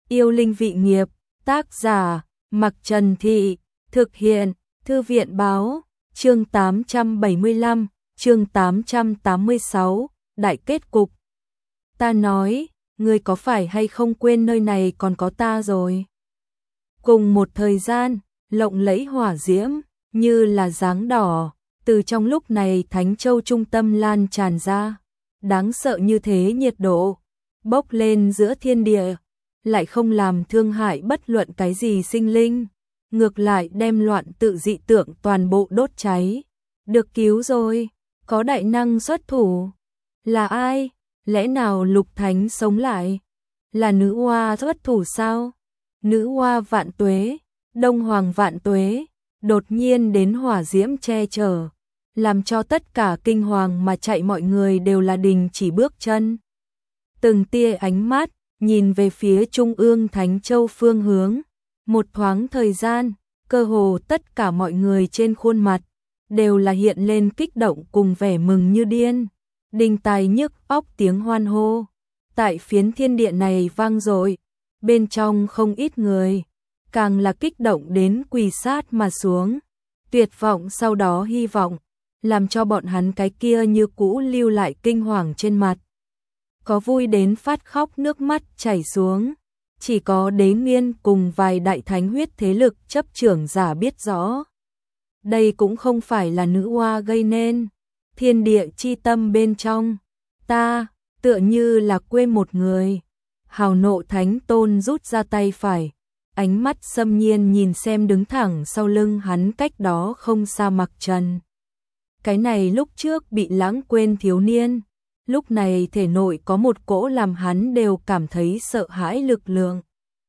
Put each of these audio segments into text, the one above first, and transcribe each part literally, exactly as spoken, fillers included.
Yêu linh vị nghiệp, tác giả, Mặc Trần Thị, thực hiện, Thư viện báo, chương tám trăm bảy mươi lăm, chương tám trăm tám mươi sáu, đại kết cục. Ta nói, ngươi có phải hay không quên nơi này còn có ta rồi? Cùng một thời gian, lộng lẫy hỏa diễm, như là dáng đỏ, từ trong lúc này Thánh Châu trung tâm lan tràn ra. Đáng sợ như thế nhiệt độ, bốc lên giữa thiên địa, lại không làm thương hại bất luận cái gì sinh linh, ngược lại đem loạn tự dị tượng toàn bộ đốt cháy. Được cứu rồi, có đại năng xuất thủ. Là ai? Lẽ nào Lục Thánh sống lại? Là nữ hoa xuất thủ sao? Nữ hoa vạn tuế, Đông Hoàng vạn tuế, đột nhiên đến hỏa diễm che chở, làm cho tất cả kinh hoàng mà chạy mọi người đều là đình chỉ bước chân. Từng tia ánh mắt nhìn về phía trung ương Thánh Châu phương hướng, một thoáng thời gian, cơ hồ tất cả mọi người trên khuôn mặt đều là hiện lên kích động cùng vẻ mừng như điên. Đinh tai nhức óc tiếng hoan hô tại phiến thiên địa này vang dội, bên trong không ít người càng là kích động đến quỳ sát mà xuống, tuyệt vọng sau đó hy vọng, làm cho bọn hắn cái kia như cũ lưu lại kinh hoàng trên mặt. Có vui đến phát khóc nước mắt chảy xuống, chỉ có Đế Nghiên cùng vài đại thánh huyết thế lực chấp trưởng giả biết rõ. Đây cũng không phải là nữ hoa gây nên, thiên địa chi tâm bên trong, ta, tựa như là quên một người. Hào Nộ Thánh Tôn rút ra tay phải, ánh mắt xâm nhiên nhìn xem đứng thẳng sau lưng hắn cách đó không xa Mặc Trần. Cái này lúc trước bị lãng quên thiếu niên, lúc này thể nội có một cỗ làm hắn đều cảm thấy sợ hãi lực lượng.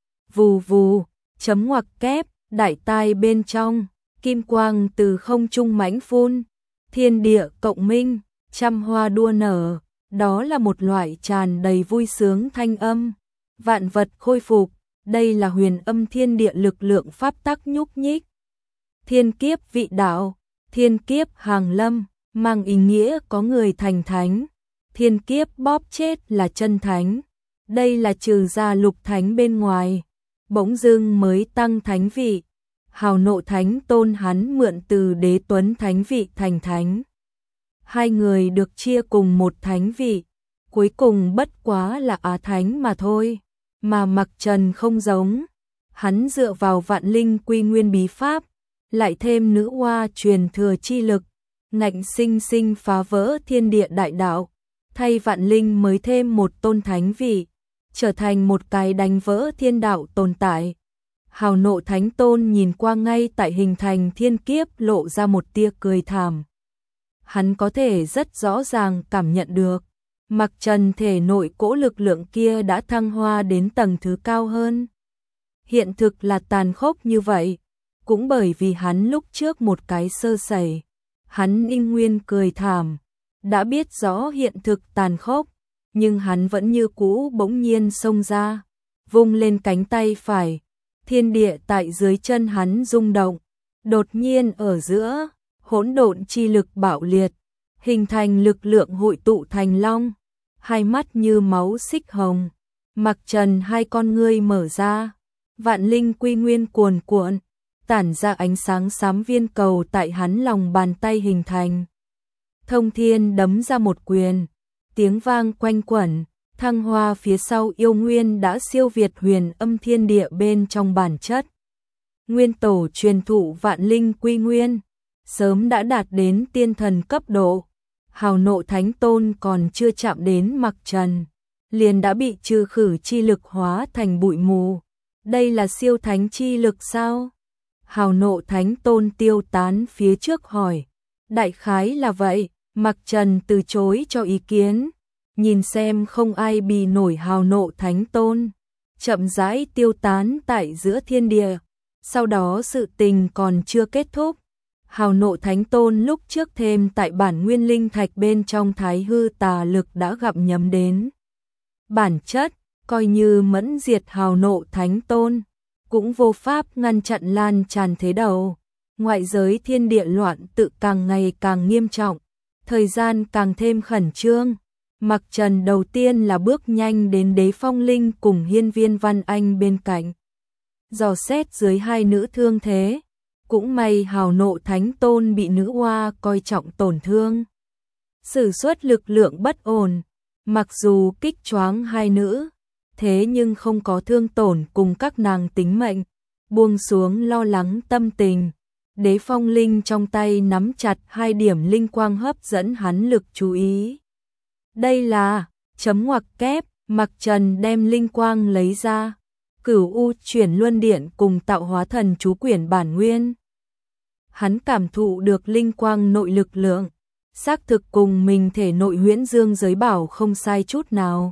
Vù vù, chấm ngoặc kép, đại tai bên trong, kim quang từ không trung mãnh phun, thiên địa cộng minh, trăm hoa đua nở, đó là một loại tràn đầy vui sướng thanh âm. Vạn vật khôi phục, đây là huyền âm thiên địa lực lượng pháp tắc nhúc nhích. Thiên kiếp vị đạo, thiên kiếp hàng lâm, mang ý nghĩa có người thành thánh. Thiên kiếp bóp chết là chân thánh. Đây là trừ ra Lục Thánh bên ngoài, bỗng dưng mới tăng thánh vị. Hào Nộ Thánh Tôn hắn mượn từ Đế Tuấn thánh vị thành thánh. Hai người được chia cùng một thánh vị, cuối cùng bất quá là Á Thánh mà thôi. Mà Mặc Trần không giống, hắn dựa vào vạn linh quy nguyên bí pháp, lại thêm nữ hoa truyền thừa chi lực, ngạnh sinh sinh phá vỡ thiên địa đại đạo, thay vạn linh mới thêm một tôn thánh vị, trở thành một cái đánh vỡ thiên đạo tồn tại. Hào Nộ Thánh Tôn nhìn qua ngay tại hình thành thiên kiếp lộ ra một tia cười thảm. Hắn có thể rất rõ ràng cảm nhận được, Mặc Trần thể nội cỗ lực lượng kia đã thăng hoa đến tầng thứ cao hơn. Hiện thực là tàn khốc như vậy, cũng bởi vì hắn lúc trước một cái sơ sẩy, hắn in nguyên cười thảm, đã biết rõ hiện thực tàn khốc, nhưng hắn vẫn như cũ bỗng nhiên xông ra, vung lên cánh tay phải, thiên địa tại dưới chân hắn rung động, đột nhiên ở giữa, hỗn độn chi lực bạo liệt, hình thành lực lượng hội tụ thành long, hai mắt như máu xích hồng. Mặc Trần hai con ngươi mở ra, vạn linh quy nguyên cuồn cuộn, tản ra ánh sáng xám viên cầu tại hắn lòng bàn tay hình thành. Thông Thiên đấm ra một quyền, tiếng vang quanh quẩn, thăng hoa phía sau yêu nguyên đã siêu việt huyền âm thiên địa bên trong bản chất. Nguyên tổ truyền thụ vạn linh quy nguyên, sớm đã đạt đến tiên thần cấp độ. Hào Nộ Thánh Tôn còn chưa chạm đến Mặc Trần, liền đã bị trừ khử chi lực hóa thành bụi mù. Đây là siêu thánh chi lực sao? Hào Nộ Thánh Tôn tiêu tán phía trước hỏi. Đại khái là vậy, Mặc Trần từ chối cho ý kiến, nhìn xem không ai bì nổi Hào Nộ Thánh Tôn, chậm rãi tiêu tán tại giữa thiên địa. Sau đó sự tình còn chưa kết thúc. Hào Nộ Thánh Tôn lúc trước thêm tại bản nguyên linh thạch bên trong thái hư tà lực đã gặm nhấm đến. Bản chất, coi như mẫn diệt Hào Nộ Thánh Tôn, cũng vô pháp ngăn chặn lan tràn thế đầu. Ngoại giới thiên địa loạn tự càng ngày càng nghiêm trọng, thời gian càng thêm khẩn trương. Mặc Trần đầu tiên là bước nhanh đến Đế Phong Linh cùng Hiên Viên Văn Anh bên cạnh. Dò xét dưới hai nữ thương thế, cũng may Hào Nộ Thánh Tôn bị nữ oa coi trọng tổn thương. Sử xuất lực lượng bất ổn, mặc dù kích choáng hai nữ, thế nhưng không có thương tổn cùng các nàng tính mệnh, buông xuống lo lắng tâm tình. Đế Phong Linh trong tay nắm chặt hai điểm linh quang hấp dẫn hắn lực chú ý. Đây là chấm ngoặc kép, Mặc Trần đem linh quang lấy ra, Cửu U chuyển luân điện cùng tạo hóa thần chú quyển bản nguyên. Hắn cảm thụ được linh quang nội lực lượng, xác thực cùng mình thể nội huyễn dương giới bảo không sai chút nào.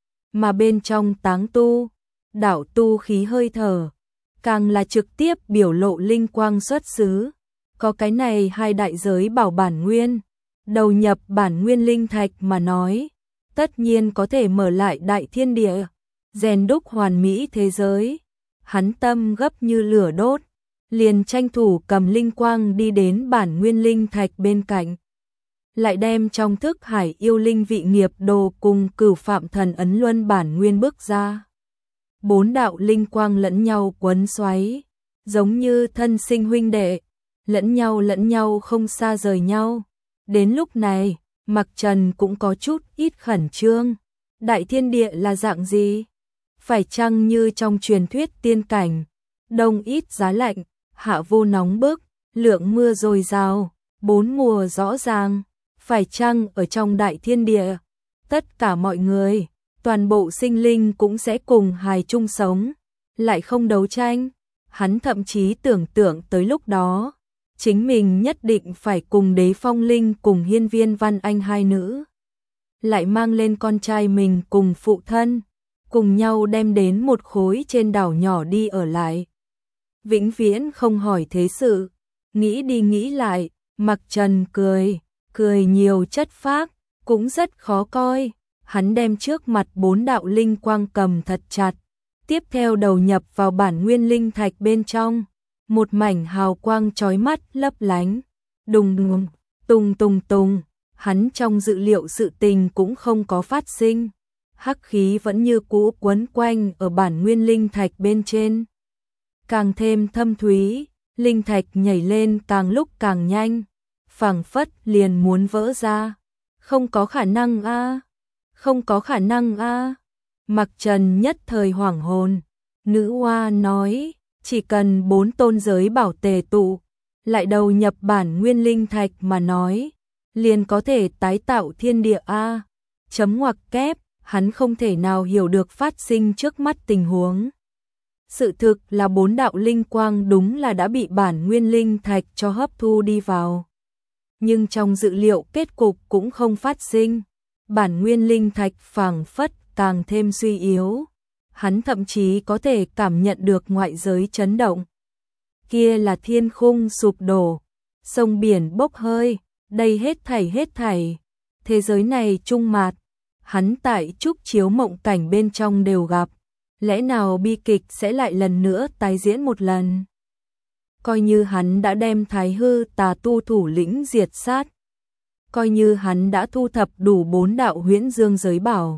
Mà bên trong táng tu, đạo tu khí hơi thở, càng là trực tiếp biểu lộ linh quang xuất xứ. Có cái này hai đại giới bảo bản nguyên, đầu nhập bản nguyên linh thạch mà nói, tất nhiên có thể mở lại đại thiên địa, rèn đúc hoàn mỹ thế giới. Hắn tâm gấp như lửa đốt, liền tranh thủ cầm linh quang đi đến bản nguyên linh thạch bên cạnh. Lại đem trong thức hải yêu linh vị nghiệp đồ cùng Cửu Phạm Thần ấn luân bản nguyên bước ra. Bốn đạo linh quang lẫn nhau quấn xoáy, giống như thân sinh huynh đệ, lẫn nhau lẫn nhau không xa rời nhau. Đến lúc này, Mặc Trần cũng có chút ít khẩn trương. Đại thiên địa là dạng gì? Phải chăng như trong truyền thuyết tiên cảnh, đông ít giá lạnh, hạ vô nóng bức, lượng mưa dồi dào, bốn mùa rõ ràng? Phải chăng ở trong đại thiên địa, tất cả mọi người, toàn bộ sinh linh cũng sẽ cùng hài chung sống, lại không đấu tranh? Hắn thậm chí tưởng tượng tới lúc đó, chính mình nhất định phải cùng Đế Phong Linh cùng Hiên Viên Văn Anh hai nữ, lại mang lên con trai mình cùng phụ thân, cùng nhau đem đến một khối trên đảo nhỏ đi ở lại. Vĩnh viễn không hỏi thế sự, nghĩ đi nghĩ lại, Mặc Trần cười, cười nhiều chất phác, cũng rất khó coi. Hắn đem trước mặt bốn đạo linh quang cầm thật chặt, tiếp theo đầu nhập vào bản nguyên linh thạch bên trong. Một mảnh hào quang chói mắt lấp lánh, đùng đùng, tùng tùng tùng. Hắn trong dự liệu sự tình cũng không có phát sinh, hắc khí vẫn như cũ quấn quanh ở bản nguyên linh thạch bên trên. Càng thêm thâm thúy, linh thạch nhảy lên càng lúc càng nhanh, phảng phất liền muốn vỡ ra. Không có khả năng a, không có khả năng a. Mặc Trần nhất thời hoảng hồn. Nữ oa nói, chỉ cần bốn tôn giới bảo tề tụ, lại đầu nhập bản nguyên linh thạch mà nói, liền có thể tái tạo thiên địa a. Chấm ngoặc kép, hắn không thể nào hiểu được phát sinh trước mắt tình huống. Sự thực là bốn đạo linh quang đúng là đã bị bản nguyên linh thạch cho hấp thu đi vào. Nhưng trong dự liệu kết cục cũng không phát sinh. Bản nguyên linh thạch phảng phất càng thêm suy yếu. Hắn thậm chí có thể cảm nhận được ngoại giới chấn động. Kia là thiên khung sụp đổ, sông biển bốc hơi, đây hết thảy hết thảy. Thế giới này trung mạt, hắn tại trúc chiếu mộng cảnh bên trong đều gặp. Lẽ nào bi kịch sẽ lại lần nữa tái diễn một lần? Coi như hắn đã đem Thái Hư Tà Tu thủ lĩnh diệt sát, coi như hắn đã thu thập đủ bốn đạo huyễn dương giới bảo.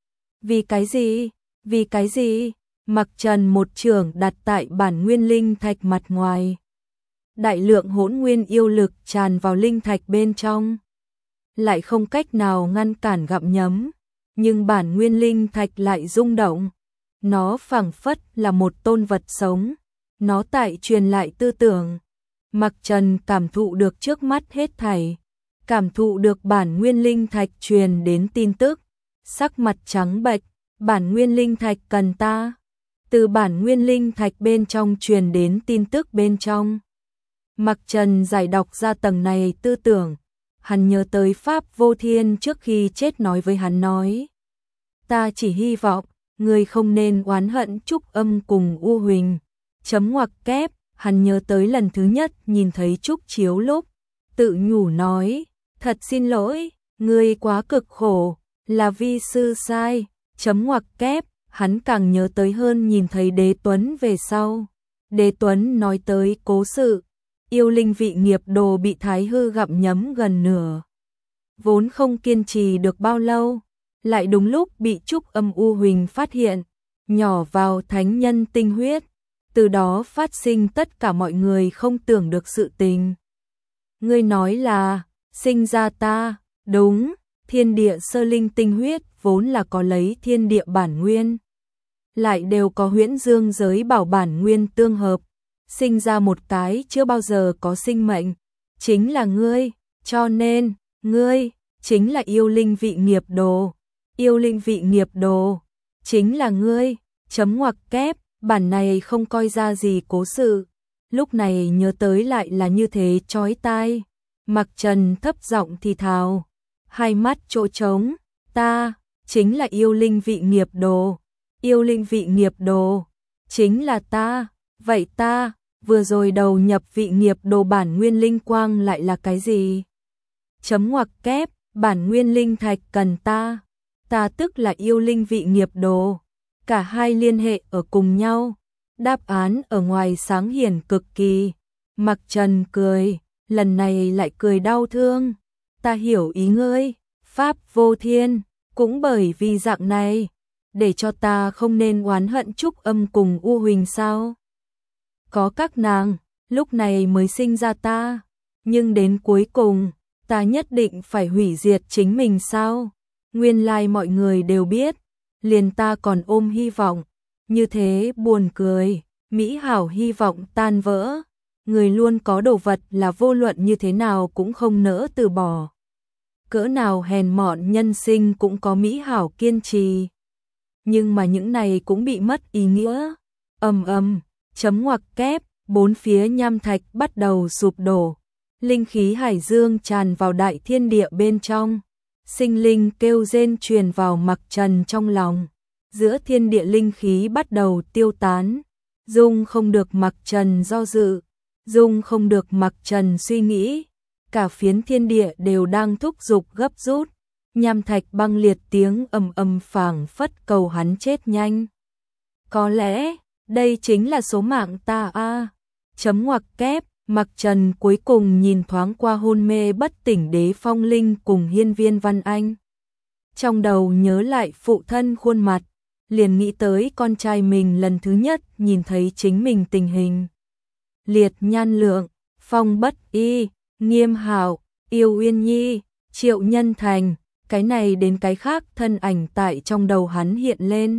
Vì cái gì? Vì cái gì? Mặc Trần một trường đặt tại bản nguyên linh thạch mặt ngoài. Đại lượng hỗn nguyên yêu lực tràn vào linh thạch bên trong, lại không cách nào ngăn cản gặm nhấm, nhưng bản nguyên linh thạch lại rung động. Nó phảng phất là một tôn vật sống, nó tại truyền lại tư tưởng. Mặc Trần cảm thụ được trước mắt hết thảy, cảm thụ được bản nguyên linh thạch truyền đến tin tức, sắc mặt trắng bệch. Bản nguyên linh thạch cần ta. Từ bản nguyên linh thạch bên trong truyền đến tin tức bên trong. Mặc Trần giải đọc ra tầng này tư tưởng, hắn nhớ tới Pháp Vô Thiên trước khi chết nói với hắn nói. Ta chỉ hy vọng, người không nên oán hận Trúc Âm cùng U Huỳnh. Chấm ngoặc kép, hắn nhớ tới lần thứ nhất nhìn thấy Trúc Chiếu lúc, tự nhủ nói, thật xin lỗi, người quá cực khổ, là vi sư sai. Chấm ngoặc kép, hắn càng nhớ tới hơn nhìn thấy Đế Tuấn về sau. Đế Tuấn nói tới cố sự, yêu linh vị nghiệp đồ bị Thái Hư gặm nhấm gần nửa. Vốn không kiên trì được bao lâu, lại đúng lúc bị Trúc Âm U Huỳnh phát hiện, nhỏ vào thánh nhân tinh huyết, từ đó phát sinh tất cả mọi người không tưởng được sự tình. Ngươi nói là, sinh ra ta, đúng, thiên địa sơ linh tinh huyết vốn là có lấy thiên địa bản nguyên. Lại đều có huyễn dương giới bảo bản nguyên tương hợp, sinh ra một cái chưa bao giờ có sinh mệnh, chính là ngươi, cho nên, ngươi, chính là yêu linh vị nghiệp đồ, yêu linh vị nghiệp đồ, chính là ngươi, chấm ngoặc kép, bản này không coi ra gì cố sự, lúc này nhớ tới lại là như thế chói tai. Mặc Trần thấp giọng thì thào, hai mắt chỗ trống, ta, chính là yêu linh vị nghiệp đồ, yêu linh vị nghiệp đồ, chính là ta, vậy ta, vừa rồi đầu nhập vị nghiệp đồ bản nguyên linh quang lại là cái gì? Chấm ngoặc kép, bản nguyên linh thạch cần ta, ta tức là yêu linh vị nghiệp đồ, cả hai liên hệ ở cùng nhau, đáp án ở ngoài sáng hiển cực kỳ. Mặc Trần cười, lần này lại cười đau thương, ta hiểu ý ngươi, Pháp vô thiên, cũng bởi vì dạng này, để cho ta không nên oán hận Trúc Âm cùng U Huỳnh sao? Có các nàng, lúc này mới sinh ra ta, nhưng đến cuối cùng, ta nhất định phải hủy diệt chính mình sao? Nguyên lai mọi người đều biết, liền ta còn ôm hy vọng, như thế buồn cười, mỹ hảo hy vọng tan vỡ, người luôn có đồ vật là vô luận như thế nào cũng không nỡ từ bỏ. Cỡ nào hèn mọn nhân sinh cũng có mỹ hảo kiên trì. Nhưng mà những này cũng bị mất ý nghĩa. Ầm ầm, chấm ngoặc kép, bốn phía nham thạch bắt đầu sụp đổ. Linh khí hải dương tràn vào đại thiên địa bên trong. Sinh linh kêu rên truyền vào Mặc Trần trong lòng. Giữa thiên địa linh khí bắt đầu tiêu tán. Dung không được Mặc Trần do dự. Dung không được Mặc Trần suy nghĩ. Cả phiến thiên địa đều đang thúc giục gấp rút. Nham thạch băng liệt tiếng ầm ầm phảng phất cầu hắn chết nhanh. Có lẽ, đây chính là số mạng ta a. Chấm ngoặc kép, Mặc Trần cuối cùng nhìn thoáng qua hôn mê bất tỉnh Đế Phong Linh cùng Hiên Viên Văn Anh. Trong đầu nhớ lại phụ thân khuôn mặt, liền nghĩ tới con trai mình lần thứ nhất nhìn thấy chính mình tình hình. Liệt Nhan Lượng, Phong Bất Y, Nghiêm Hạo, Yêu Uyên Nhi, Triệu Nhân Thành, cái này đến cái khác thân ảnh tại trong đầu hắn hiện lên.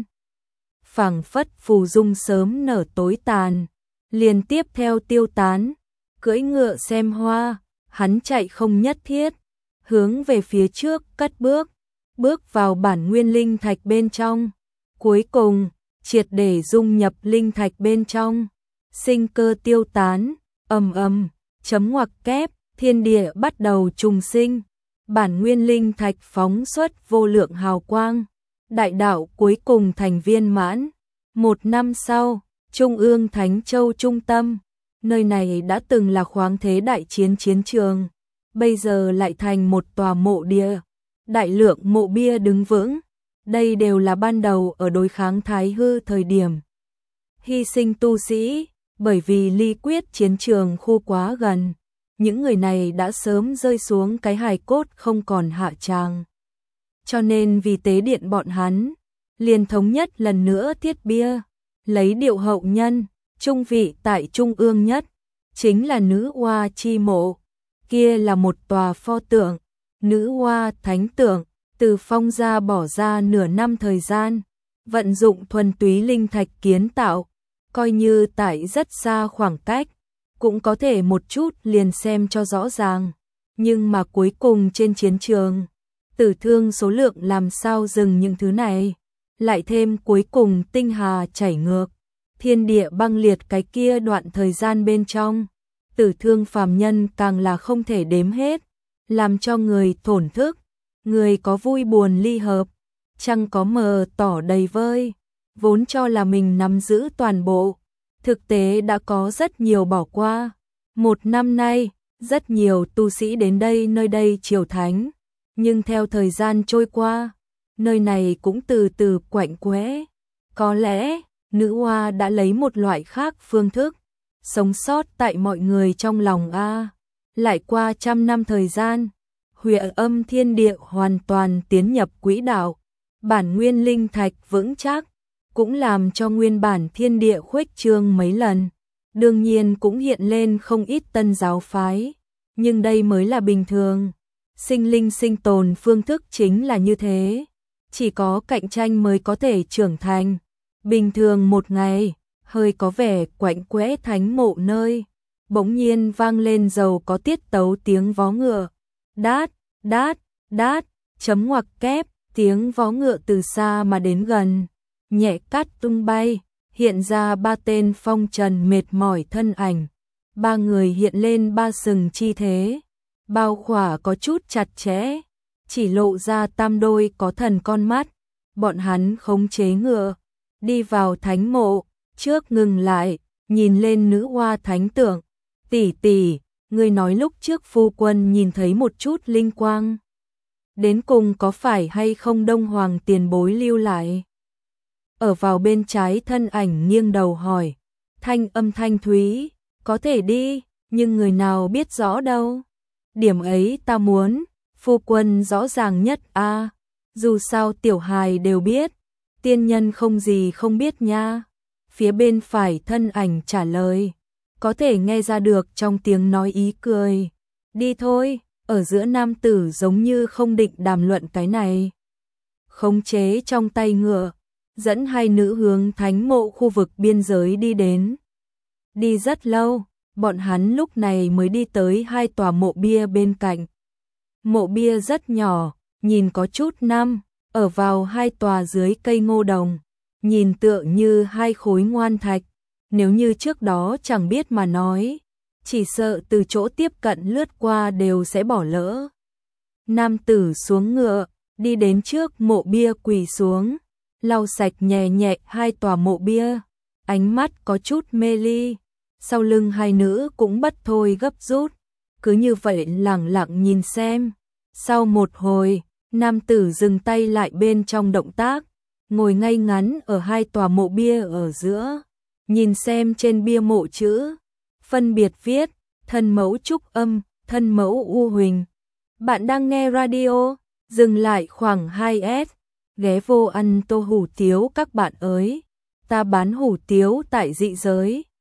Phảng phất phù dung sớm nở tối tàn, liền tiếp theo tiêu tán, cưỡi ngựa xem hoa, hắn chạy không nhất thiết, hướng về phía trước cất bước, bước vào bản nguyên linh thạch bên trong, cuối cùng triệt để dung nhập linh thạch bên trong, sinh cơ tiêu tán, ầm ầm, chấm ngoặc kép, thiên địa bắt đầu trùng sinh, bản nguyên linh thạch phóng xuất vô lượng hào quang, đại đạo cuối cùng thành viên mãn. Một năm sau, Trung ương Thánh Châu trung tâm, nơi này đã từng là khoáng thế đại chiến chiến trường, bây giờ lại thành một tòa mộ địa, đại lượng mộ bia đứng vững, đây đều là ban đầu ở đối kháng Thái Hư thời điểm. Hy sinh tu sĩ, bởi vì ly quyết chiến trường khu quá gần, những người này đã sớm rơi xuống cái hài cốt không còn hạ tràng. Cho nên vì tế điện bọn hắn, liền thống nhất lần nữa thiết bia, lấy điệu hậu nhân, trung vị tại trung ương nhất, chính là nữ oa chi mộ, kia là một tòa pho tượng, nữ oa thánh tượng, từ Phong gia bỏ ra nửa năm thời gian, vận dụng thuần túy linh thạch kiến tạo, coi như tại rất xa khoảng cách, cũng có thể một chút liền xem cho rõ ràng, nhưng mà cuối cùng trên chiến trường, tử thương số lượng làm sao dừng những thứ này, lại thêm cuối cùng tinh hà chảy ngược, thiên địa băng liệt cái kia đoạn thời gian bên trong, tử thương phàm nhân càng là không thể đếm hết, làm cho người thổn thức, người có vui buồn ly hợp, chẳng có mờ tỏ đầy vơi, vốn cho là mình nắm giữ toàn bộ, thực tế đã có rất nhiều bỏ qua. Một năm nay, rất nhiều tu sĩ đến đây nơi đây triều thánh, nhưng theo thời gian trôi qua, nơi này cũng từ từ quạnh quẽ. Có lẽ, nữ oa đã lấy một loại khác phương thức, sống sót tại mọi người trong lòng a. Lại qua trăm năm thời gian, huệ âm thiên địa hoàn toàn tiến nhập quỹ đạo, bản nguyên linh thạch vững chắc, cũng làm cho nguyên bản thiên địa khuếch trương mấy lần. Đương nhiên cũng hiện lên không ít tân giáo phái, nhưng đây mới là bình thường. Sinh linh sinh tồn phương thức chính là như thế, chỉ có cạnh tranh mới có thể trưởng thành. Bình thường một ngày, hơi có vẻ quạnh quẽ thánh mộ nơi, bỗng nhiên vang lên giàu có tiết tấu tiếng vó ngựa. Đát, đát, đát, chấm ngoặc kép, tiếng vó ngựa từ xa mà đến gần, nhẹ cát tung bay, hiện ra ba tên phong trần mệt mỏi thân ảnh. Ba người hiện lên ba sừng chi thế, bao khỏa có chút chặt chẽ, chỉ lộ ra tam đôi có thần con mắt. Bọn hắn khống chế ngựa, đi vào thánh mộ, trước ngừng lại, nhìn lên nữ hoa thánh tượng. Tỷ tỷ, ngươi nói lúc trước phu quân nhìn thấy một chút linh quang. Đến cùng có phải hay không Đông Hoàng tiền bối lưu lại? Ở vào bên trái thân ảnh nghiêng đầu hỏi, thanh âm thanh thúy, có thể đi, nhưng người nào biết rõ đâu. Điểm ấy ta muốn, phu quân rõ ràng nhất a. Dù sao tiểu hài đều biết, tiên nhân không gì không biết nha. Phía bên phải thân ảnh trả lời, có thể nghe ra được trong tiếng nói ý cười. Đi thôi, ở giữa nam tử giống như không định đàm luận cái này. Khống chế trong tay ngựa, dẫn hai nữ hướng thánh mộ khu vực biên giới đi đến. Đi rất lâu, bọn hắn lúc này mới đi tới hai tòa mộ bia bên cạnh. Mộ bia rất nhỏ, nhìn có chút năm, ở vào hai tòa dưới cây ngô đồng, nhìn tựa như hai khối ngoan thạch. Nếu như trước đó chẳng biết mà nói, chỉ sợ từ chỗ tiếp cận lướt qua đều sẽ bỏ lỡ. Nam tử xuống ngựa, đi đến trước mộ bia quỳ xuống, lau sạch nhẹ nhẹ hai tòa mộ bia, ánh mắt có chút mê ly. Sau lưng hai nữ cũng bất thôi gấp rút, cứ như vậy lặng lặng nhìn xem. Sau một hồi, nam tử dừng tay lại bên trong động tác, ngồi ngay ngắn ở hai tòa mộ bia ở giữa, nhìn xem trên bia mộ chữ, phân biệt viết, thân mẫu Trúc Âm, thân mẫu U Huỳnh. Bạn đang nghe radio, dừng lại khoảng hai S, ghé vô ăn tô hủ tiếu các bạn ơi, ta bán hủ tiếu tại dị giới.